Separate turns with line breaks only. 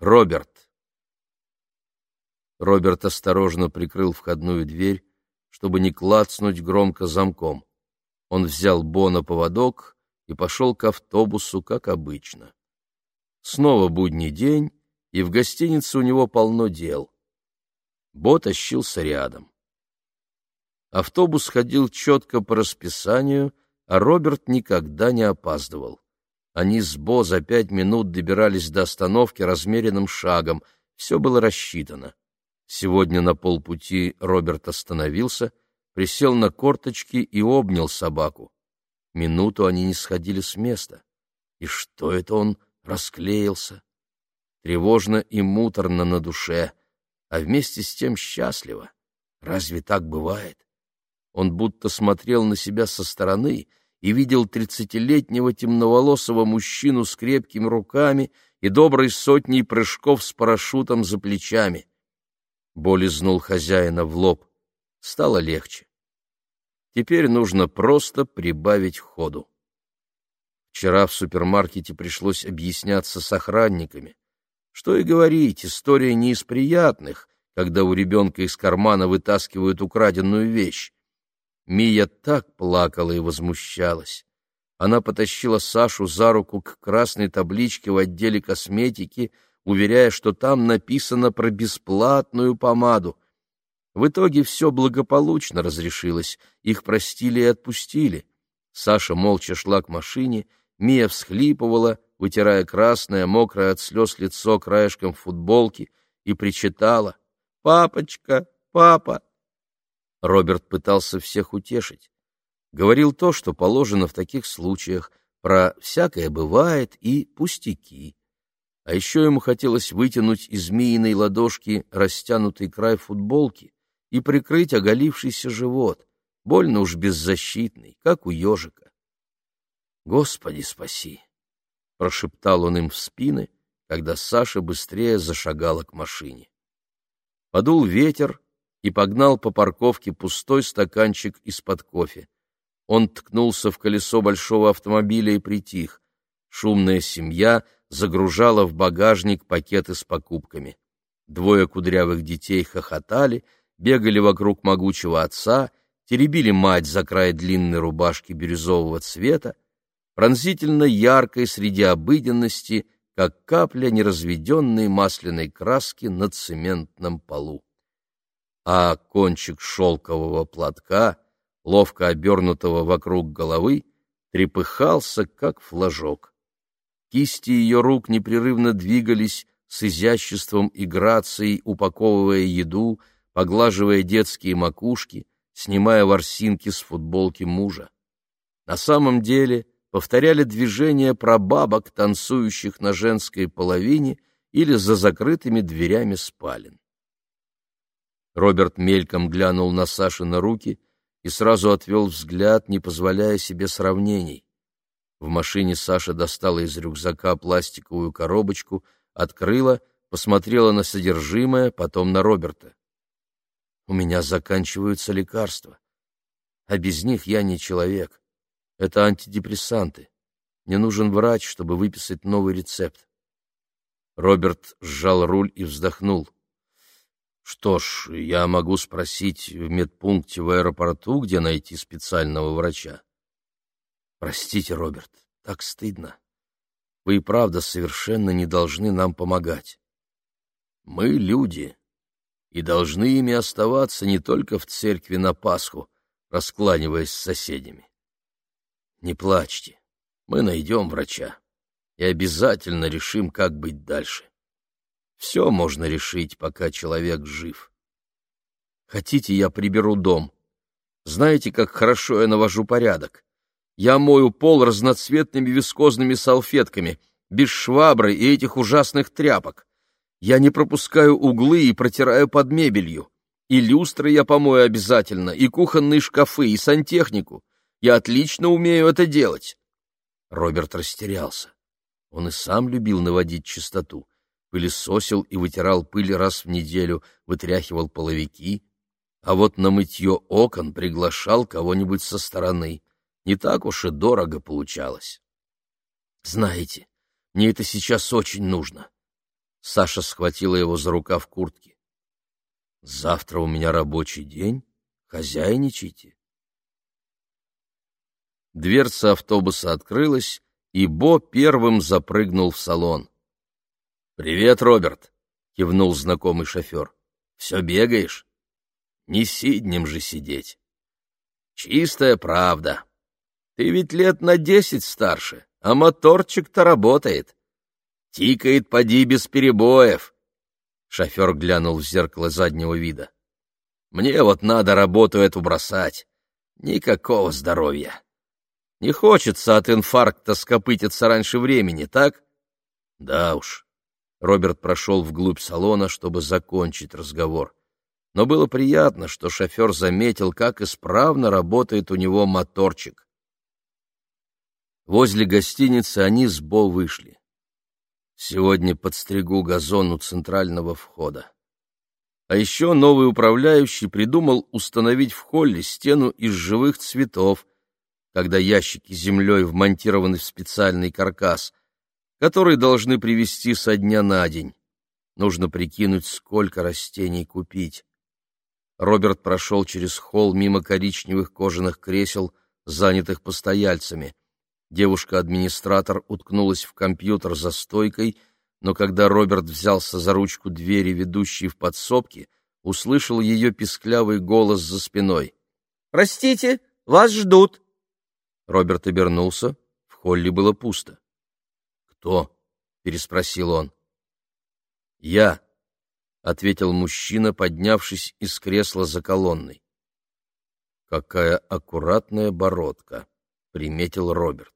Роберт. Роберт осторожно прикрыл входную дверь, чтобы не клацнуть громко замком. Он взял Бо на поводок и пошел к автобусу, как обычно. Снова будний день, и в гостинице у него полно дел. Бо тащился рядом. Автобус ходил четко по расписанию, а Роберт никогда не опаздывал. Они с Бо за 5 минут добирались до остановки размеренным шагом. Все было рассчитано. Сегодня на полпути Роберт остановился, присел на корточки и обнял собаку. Минуту они не сходили с места. И что это он расклеился? Тревожно и муторно на душе, а вместе с тем счастливо. Разве так бывает? Он будто смотрел на себя со стороны и видел 30-летнего темноволосого мужчину с крепкими руками и доброй сотней прыжков с парашютом за плечами. Бо лизнул хозяина в лоб. Стало легче. Теперь нужно просто прибавить ходу. Вчера в супермаркете пришлось объясняться с охранниками. Что и говорить, история не из приятных, когда у ребенка из кармана вытаскивают украденную вещь. Мия так плакала и возмущалась. Она потащила Сашу за руку к красной табличке в отделе косметики, уверяя, что там написано про бесплатную помаду. В итоге все благополучно разрешилось, их простили и отпустили. Саша молча шла к машине, Мия всхлипывала, вытирая красное, мокрое от слез лицо краешком футболки, и причитала: «Папочка, папа!» Роберт пытался всех утешить. Говорил то, что положено в таких случаях, про «всякое бывает» и «пустяки». А еще ему хотелось вытянуть из Мииной ладошки растянутый край футболки и прикрыть оголившийся живот, больно уж беззащитный, как у ежика. «Господи, спаси!» — прошептал он им в спины, когда Саша быстрее зашагала к машине. Подул ветер и погнал по парковке пустой стаканчик из-под кофе. Он ткнулся в колесо большого автомобиля и притих. Шумная семья загружала в багажник пакеты с покупками. 2 кудрявых детей хохотали, бегали вокруг могучего отца, теребили мать за край длинной рубашки бирюзового цвета, пронзительно яркой среди обыденности, как капля неразведенной масляной краски на цементном полу. А кончик шелкового платка, ловко обернутого вокруг головы, трепыхался, как флажок. Кисти ее рук непрерывно двигались с изяществом и грацией, упаковывая еду, поглаживая детские макушки, снимая ворсинки с футболки мужа. На самом деле повторяли движения прабабок, танцующих на женской половине или за закрытыми дверями спален. Роберт мельком глянул на Сашины руки и сразу отвел взгляд, не позволяя себе сравнений. В машине Саша достала из рюкзака пластиковую коробочку, открыла, посмотрела на содержимое, потом на Роберта. «У меня заканчиваются лекарства, а без них я не человек. Это антидепрессанты. Мне нужен врач, чтобы выписать новый рецепт». Роберт сжал руль и вздохнул. «Что ж, я могу спросить в медпункте в аэропорту, где найти специального врача». «Простите, Роберт, так стыдно. Вы и правда совершенно не должны нам помогать. Мы люди и должны ими оставаться не только в церкви на Пасху, раскланиваясь с соседями. Не плачьте, мы найдем врача и обязательно решим, как быть дальше. Все можно решить, пока человек жив. Хотите, я приберу дом? Знаете, как хорошо я навожу порядок? Я мою пол разноцветными вискозными салфетками, без швабры и этих ужасных тряпок. Я не пропускаю углы и протираю под мебелью. И люстры я помою обязательно, и кухонные шкафы, и сантехнику. Я отлично умею это делать». Роберт растерялся. Он и сам любил наводить чистоту. Пылесосил и вытирал пыль раз в неделю, вытряхивал половики. А вот на мытье окон приглашал кого-нибудь со стороны. Не так уж и дорого получалось. «Знаете, мне это сейчас очень нужно». Саша схватила его за рукав куртки. «Завтра у меня рабочий день. Хозяйничайте». Дверца автобуса открылась, и Бо первым запрыгнул в салон. «Привет, Роберт!» — кивнул знакомый шофер. «Все бегаешь? Не сиднем же сидеть». «Чистая правда. Ты ведь лет на 10 старше, а моторчик-то работает. Тикает поди без перебоев». Шофер глянул в зеркало заднего вида. «Мне вот надо работу эту бросать. Никакого здоровья. Не хочется от инфаркта скопытиться раньше времени, так?» «Да уж». Роберт прошел вглубь салона, чтобы закончить разговор. Но было приятно, что шофер заметил, как исправно работает у него моторчик. Возле гостиницы они с Бо вышли. «Сегодня подстригу газон у центрального входа». А еще новый управляющий придумал установить в холле стену из живых цветов, когда ящики с землей вмонтированы в специальный каркас, который должны привезти со дня на день. Нужно прикинуть, сколько растений купить. Роберт прошел через холл мимо коричневых кожаных кресел, занятых постояльцами. Девушка-администратор уткнулась в компьютер за стойкой, но когда Роберт взялся за ручку двери, ведущей в подсобки, услышал ее писклявый голос за спиной. «Простите, вас ждут!» Роберт обернулся. В холле было пусто. «Кто?» — переспросил он. «Я», — ответил мужчина, поднявшись из кресла за колонной. «Какая аккуратная бородка», — приметил Роберт.